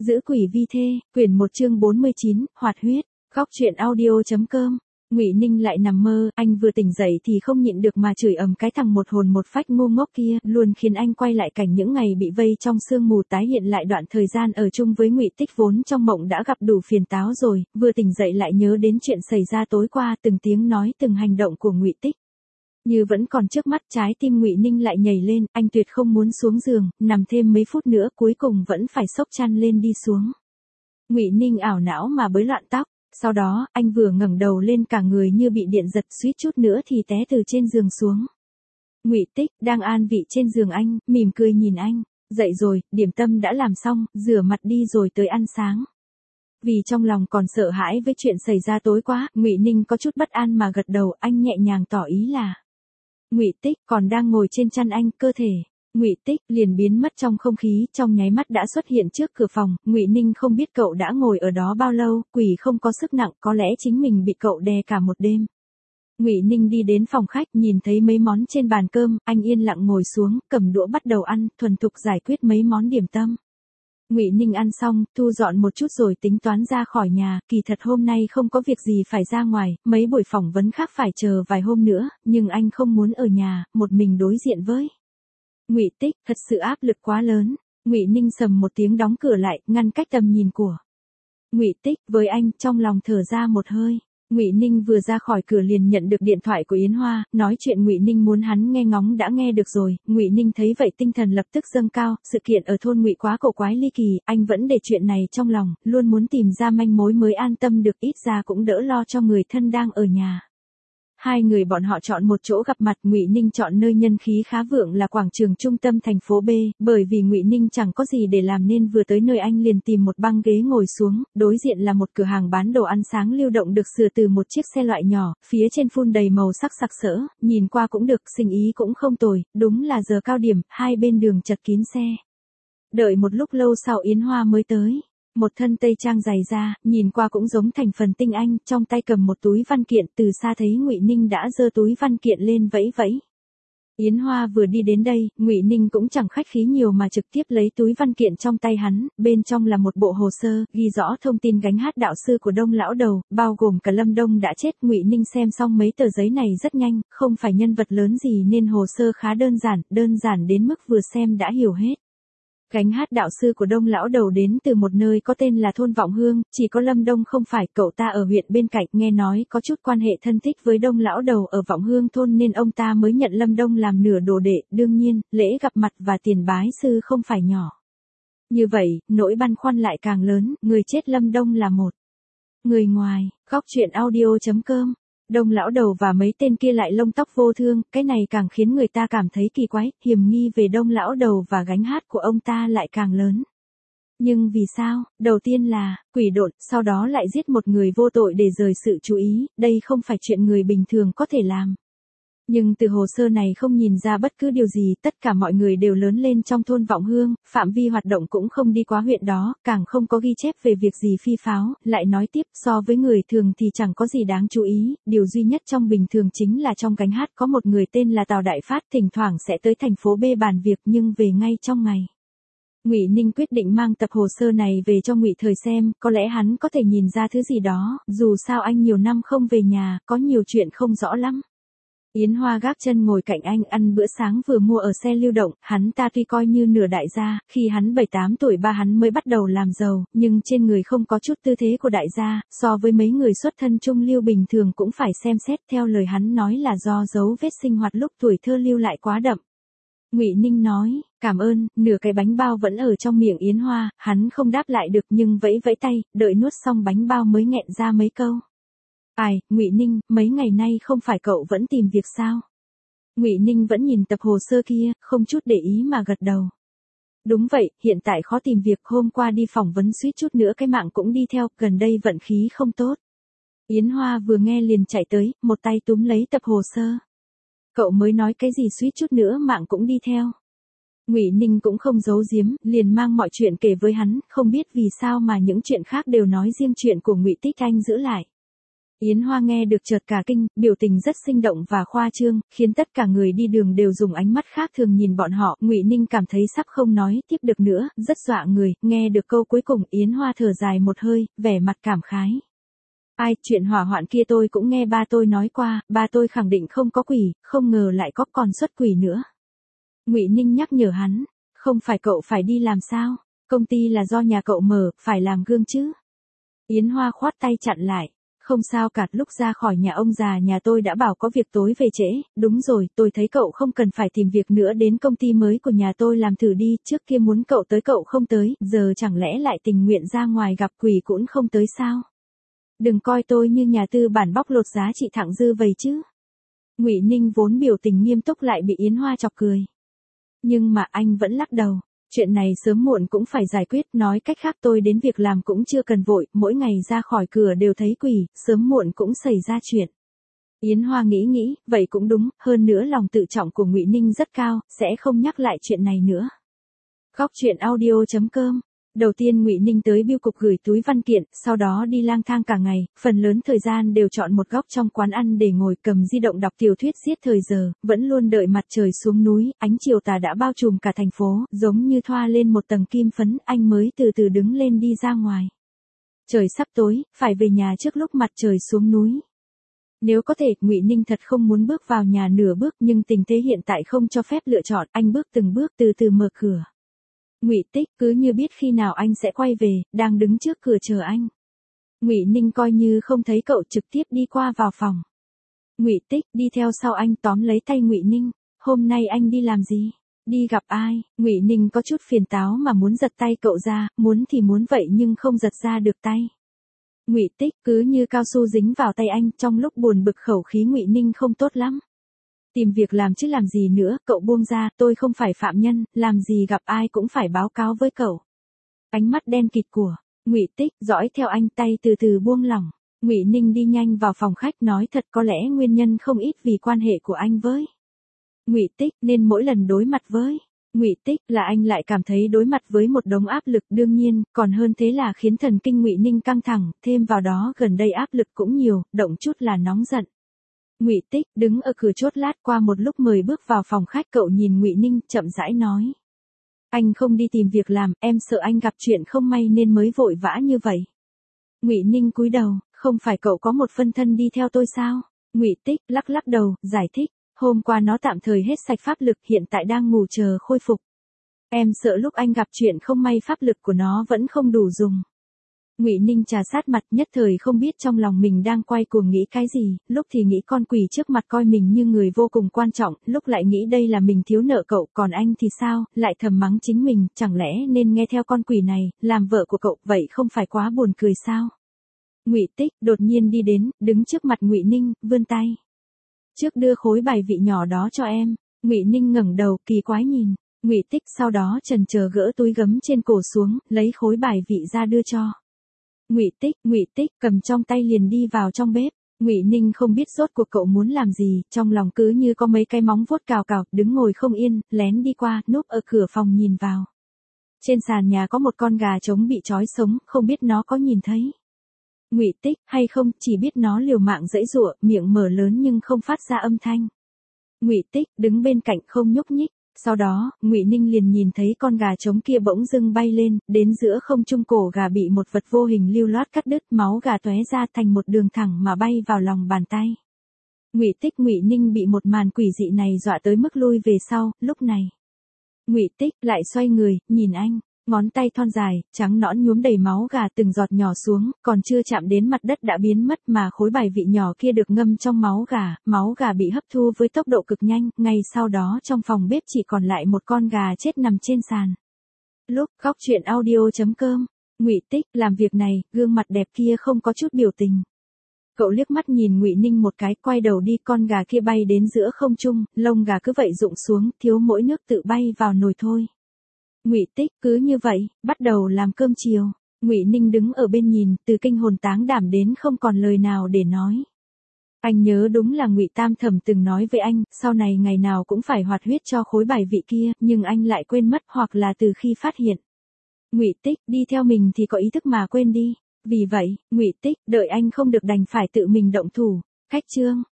Giữ quỷ vi thê, quyển 1 chương 49, hoạt huyết, góc truyện audio.com. Ngụy Ninh lại nằm mơ, anh vừa tỉnh dậy thì không nhịn được mà chửi ầm cái thằng một hồn một phách ngu ngốc kia, luôn khiến anh quay lại cảnh những ngày bị vây trong sương mù tái hiện lại đoạn thời gian ở chung với Ngụy Tích vốn trong mộng đã gặp đủ phiền táo rồi, vừa tỉnh dậy lại nhớ đến chuyện xảy ra tối qua, từng tiếng nói từng hành động của Ngụy Tích. Như vẫn còn trước mắt, trái tim Ngụy Ninh lại nhảy lên, anh tuyệt không muốn xuống giường, nằm thêm mấy phút nữa cuối cùng vẫn phải xốc chăn lên đi xuống. Ngụy Ninh ảo não mà bới loạn tóc, sau đó, anh vừa ngẩng đầu lên cả người như bị điện giật, suýt chút nữa thì té từ trên giường xuống. Ngụy Tích đang an vị trên giường anh, mỉm cười nhìn anh, dậy rồi, điểm tâm đã làm xong, rửa mặt đi rồi tới ăn sáng. Vì trong lòng còn sợ hãi với chuyện xảy ra tối qua, Ngụy Ninh có chút bất an mà gật đầu, anh nhẹ nhàng tỏ ý là. Ngụy Tích còn đang ngồi trên chăn anh, cơ thể Ngụy Tích liền biến mất trong không khí, trong nháy mắt đã xuất hiện trước cửa phòng. Ngụy Ninh không biết cậu đã ngồi ở đó bao lâu, quỷ không có sức nặng, có lẽ chính mình bị cậu đè cả một đêm. Ngụy Ninh đi đến phòng khách, nhìn thấy mấy món trên bàn cơm, anh yên lặng ngồi xuống, cầm đũa bắt đầu ăn, thuần thục giải quyết mấy món điểm tâm. Ngụy Ninh ăn xong, thu dọn một chút rồi tính toán ra khỏi nhà, kỳ thật hôm nay không có việc gì phải ra ngoài, mấy buổi phỏng vấn khác phải chờ vài hôm nữa, nhưng anh không muốn ở nhà, một mình đối diện với Ngụy Tích, thật sự áp lực quá lớn. Ngụy Ninh sầm một tiếng đóng cửa lại, ngăn cách tầm nhìn của Ngụy Tích với anh, trong lòng thở ra một hơi. Ngụy Ninh vừa ra khỏi cửa liền nhận được điện thoại của Yến Hoa, nói chuyện Ngụy Ninh muốn hắn nghe ngóng đã nghe được rồi. Ngụy Ninh thấy vậy tinh thần lập tức dâng cao, sự kiện ở thôn Ngụy quá cổ quái ly kỳ, anh vẫn để chuyện này trong lòng, luôn muốn tìm ra manh mối mới an tâm được, ít ra cũng đỡ lo cho người thân đang ở nhà. Hai người bọn họ chọn một chỗ gặp mặt, Ngụy Ninh chọn nơi nhân khí khá vượng là quảng trường trung tâm thành phố B, bởi vì Ngụy Ninh chẳng có gì để làm nên vừa tới nơi anh liền tìm một băng ghế ngồi xuống, đối diện là một cửa hàng bán đồ ăn sáng lưu động được sửa từ một chiếc xe loại nhỏ, phía trên phun đầy màu sắc sặc sỡ, nhìn qua cũng được, sinh ý cũng không tồi, đúng là giờ cao điểm, hai bên đường chật kín xe. Đợi một lúc lâu sau Yến Hoa mới tới. Một thân tây trang dày da, nhìn qua cũng giống thành phần tinh anh, trong tay cầm một túi văn kiện, từ xa thấy Ngụy Ninh đã giơ túi văn kiện lên vẫy vẫy. Yến Hoa vừa đi đến đây, Ngụy Ninh cũng chẳng khách khí nhiều mà trực tiếp lấy túi văn kiện trong tay hắn, bên trong là một bộ hồ sơ, ghi rõ thông tin gánh hát đạo sư của Đông lão đầu, bao gồm cả Lâm Đông đã chết. Ngụy Ninh xem xong mấy tờ giấy này rất nhanh, không phải nhân vật lớn gì nên hồ sơ khá đơn giản đến mức vừa xem đã hiểu hết. Gánh hát đạo sư của Đông lão đầu đến từ một nơi có tên là thôn Vọng Hương, chỉ có Lâm Đông không phải, cậu ta ở huyện bên cạnh, nghe nói có chút quan hệ thân thích với Đông lão đầu ở Vọng Hương thôn nên ông ta mới nhận Lâm Đông làm nửa đồ đệ, đương nhiên, lễ gặp mặt và tiền bái sư không phải nhỏ. Như vậy, nỗi băn khoăn lại càng lớn, người chết Lâm Đông là một người ngoài. Góc truyện audio.com. Đông lão đầu và mấy tên kia lại lông tóc vô thương, cái này càng khiến người ta cảm thấy kỳ quái, hiểm nghi về Đông lão đầu và gánh hát của ông ta lại càng lớn. Nhưng vì sao? Đầu tiên là quỷ độn, sau đó lại giết một người vô tội để rời sự chú ý, đây không phải chuyện người bình thường có thể làm. Nhưng từ hồ sơ này không nhìn ra bất cứ điều gì, tất cả mọi người đều lớn lên trong thôn Vọng Hương, phạm vi hoạt động cũng không đi quá huyện đó, càng không có ghi chép về việc gì phi pháo, lại nói tiếp, so với người thường thì chẳng có gì đáng chú ý, điều duy nhất trong bình thường chính là trong gánh hát có một người tên là Tào Đại Phát, thỉnh thoảng sẽ tới thành phố B bàn việc nhưng về ngay trong ngày. Ngụy Ninh quyết định mang tập hồ sơ này về cho Ngụy Thời xem, có lẽ hắn có thể nhìn ra thứ gì đó, dù sao anh nhiều năm không về nhà, có nhiều chuyện không rõ lắm. Yến Hoa gác chân ngồi cạnh anh ăn bữa sáng vừa mua ở xe lưu động, hắn ta tuy coi như nửa đại gia, khi hắn 7-8 tuổi ba hắn mới bắt đầu làm giàu, nhưng trên người không có chút tư thế của đại gia, so với mấy người xuất thân trung lưu bình thường cũng phải xem xét, theo lời hắn nói là do dấu vết sinh hoạt lúc tuổi thơ lưu lại quá đậm. Ngụy Ninh nói, cảm ơn, nửa cái bánh bao vẫn ở trong miệng Yến Hoa, hắn không đáp lại được nhưng vẫy vẫy tay, đợi nuốt xong bánh bao mới nghẹn ra mấy câu. Ai, Ngụy Ninh, mấy ngày nay không phải cậu vẫn tìm việc sao? Ngụy Ninh vẫn nhìn tập hồ sơ kia, không chút để ý mà gật đầu. Đúng vậy, hiện tại khó tìm việc, hôm qua đi phỏng vấn suýt chút nữa cái mạng cũng đi theo, gần đây vận khí không tốt. Yến Hoa vừa nghe liền chạy tới, một tay túm lấy tập hồ sơ. Cậu mới nói cái gì suýt chút nữa mạng cũng đi theo. Ngụy Ninh cũng không giấu giếm, liền mang mọi chuyện kể với hắn, không biết vì sao mà những chuyện khác đều nói riêng chuyện của Ngụy Tích anh giữ lại. Yến Hoa nghe được chợt cả kinh, biểu tình rất sinh động và khoa trương, khiến tất cả người đi đường đều dùng ánh mắt khác thường nhìn bọn họ. Ngụy Ninh cảm thấy sắp không nói tiếp được nữa, rất dọa người. Nghe được câu cuối cùng, Yến Hoa thở dài một hơi, vẻ mặt cảm khái. Ai, chuyện hỏa hoạn kia tôi cũng nghe ba tôi nói qua, ba tôi khẳng định không có quỷ, không ngờ lại có còn xuất quỷ nữa. Ngụy Ninh nhắc nhở hắn, không phải cậu phải đi làm sao? Công ty là do nhà cậu mở, phải làm gương chứ? Yến Hoa khoát tay chặn lại. Không sao cả, lúc ra khỏi nhà ông già nhà tôi đã bảo có việc tối về trễ. Đúng rồi, tôi thấy cậu không cần phải tìm việc nữa, đến công ty mới của nhà tôi làm thử đi. Trước kia muốn cậu tới cậu không tới, giờ chẳng lẽ lại tình nguyện ra ngoài gặp quỷ cũng không tới sao? Đừng coi tôi như nhà tư bản bóc lột giá trị thặng dư vậy chứ. Ngụy Ninh vốn biểu tình nghiêm túc lại bị Yến Hoa chọc cười. Nhưng mà anh vẫn lắc đầu. Chuyện này sớm muộn cũng phải giải quyết, nói cách khác tôi đến việc làm cũng chưa cần vội, mỗi ngày ra khỏi cửa đều thấy quỷ, sớm muộn cũng xảy ra chuyện. Yến Hoa nghĩ, vậy cũng đúng, hơn nữa lòng tự trọng của Ngụy Ninh rất cao, sẽ không nhắc lại chuyện này nữa. Góc truyện audio.com. Đầu tiên Ngụy Ninh tới bưu cục gửi túi văn kiện, sau đó đi lang thang cả ngày, phần lớn thời gian đều chọn một góc trong quán ăn để ngồi cầm di động đọc tiểu thuyết giết thời giờ, vẫn luôn đợi mặt trời xuống núi, ánh chiều tà đã bao trùm cả thành phố, giống như thoa lên một tầng kim phấn, anh mới từ từ đứng lên đi ra ngoài. Trời sắp tối, phải về nhà trước lúc mặt trời xuống núi. Nếu có thể, Ngụy Ninh thật không muốn bước vào nhà nửa bước, nhưng tình thế hiện tại không cho phép lựa chọn, anh bước từng bước từ từ mở cửa. Ngụy Tích, cứ như biết khi nào anh sẽ quay về, đang đứng trước cửa chờ anh. Ngụy Ninh coi như không thấy cậu, trực tiếp đi qua vào phòng. Ngụy Tích đi theo sau anh, tóm lấy tay Ngụy Ninh. Hôm nay anh đi làm gì? Đi gặp ai? Ngụy Ninh có chút phiền táo mà muốn giật tay cậu ra, muốn thì muốn vậy nhưng không giật ra được tay. Ngụy Tích cứ như cao su dính vào tay anh, trong lúc buồn bực khẩu khí Ngụy Ninh không tốt lắm. Tìm việc làm chứ làm gì nữa, cậu buông ra, tôi không phải phạm nhân, làm gì gặp ai cũng phải báo cáo với cậu. Ánh mắt đen kịt của Ngụy Tích dõi theo anh, tay từ từ buông lỏng. Ngụy Ninh đi nhanh vào phòng khách, nói thật có lẽ nguyên nhân không ít vì quan hệ của anh với Ngụy Tích, nên mỗi lần đối mặt với Ngụy Tích là anh lại cảm thấy đối mặt với một đống áp lực, đương nhiên, còn hơn thế là khiến thần kinh Ngụy Ninh căng thẳng, thêm vào đó gần đây áp lực cũng nhiều, động chút là nóng giận. Ngụy Tích đứng ở cửa chốt lát, qua một lúc mời bước vào phòng khách, cậu nhìn Ngụy Ninh, chậm rãi nói. Anh không đi tìm việc làm, em sợ anh gặp chuyện không may nên mới vội vã như vậy. Ngụy Ninh cúi đầu, không phải cậu có một phân thân đi theo tôi sao? Ngụy Tích lắc lắc đầu, giải thích, hôm qua nó tạm thời hết sạch pháp lực, hiện tại đang ngủ chờ khôi phục. Em sợ lúc anh gặp chuyện không may pháp lực của nó vẫn không đủ dùng. Ngụy Ninh trà sát mặt, nhất thời không biết trong lòng mình đang quay cuồng nghĩ cái gì, lúc thì nghĩ con quỷ trước mặt coi mình như người vô cùng quan trọng, lúc lại nghĩ đây là mình thiếu nợ cậu, còn anh thì sao, lại thầm mắng chính mình, chẳng lẽ nên nghe theo con quỷ này, làm vợ của cậu, vậy không phải quá buồn cười sao? Ngụy Tích đột nhiên đi đến, đứng trước mặt Ngụy Ninh, vươn tay. Trước đưa khối bài vị nhỏ đó cho em. Ngụy Ninh ngẩng đầu, kỳ quái nhìn Ngụy Tích, sau đó chần chờ gỡ túi gấm trên cổ xuống, lấy khối bài vị ra đưa cho Ngụy Tích cầm trong tay liền đi vào trong bếp. Ngụy Ninh không biết rốt cuộc cậu muốn làm gì, trong lòng cứ như có mấy cái móng vuốt cào cào, đứng ngồi không yên, lén đi qua, núp ở cửa phòng nhìn vào. Trên sàn nhà có một con gà trống bị trói sống, không biết nó có nhìn thấy Ngụy Tích hay không, chỉ biết nó liều mạng giãy giụa, miệng mở lớn nhưng không phát ra âm thanh. Ngụy Tích đứng bên cạnh không nhúc nhích. Sau đó, Ngụy Ninh liền nhìn thấy con gà trống kia bỗng dưng bay lên, đến giữa không trung, cổ gà bị một vật vô hình lưu loát cắt đứt, máu gà tóe ra thành một đường thẳng mà bay vào lòng bàn tay. Ngụy Ninh bị một màn quỷ dị này dọa tới mức lui về sau, lúc này. Ngụy Tích lại xoay người, nhìn anh, ngón tay thon dài, trắng nõn nhuốm đầy máu gà, từng giọt nhỏ xuống, còn chưa chạm đến mặt đất đã biến mất, mà khối bài vị nhỏ kia được ngâm trong máu gà bị hấp thu với tốc độ cực nhanh, ngay sau đó trong phòng bếp chỉ còn lại một con gà chết nằm trên sàn. Lúc góc truyện audio.com, Ngụy Tích làm việc này, gương mặt đẹp kia không có chút biểu tình. Cậu liếc mắt nhìn Ngụy Ninh một cái, quay đầu đi, con gà kia bay đến giữa không trung, lông gà cứ vậy rụng xuống, thiếu mỗi nước tự bay vào nồi thôi. Ngụy Tích cứ như vậy, bắt đầu làm cơm chiều. Ngụy Ninh đứng ở bên nhìn, từ kinh hồn táng đảm đến không còn lời nào để nói. Anh nhớ đúng là Ngụy Tam Thẩm từng nói với anh, sau này ngày nào cũng phải hoạt huyết cho khối bài vị kia, nhưng anh lại quên mất, hoặc là từ khi phát hiện Ngụy Tích đi theo mình thì có ý thức mà quên đi. Vì vậy, Ngụy Tích, đợi anh không được đành phải tự mình động thủ. Khách chương.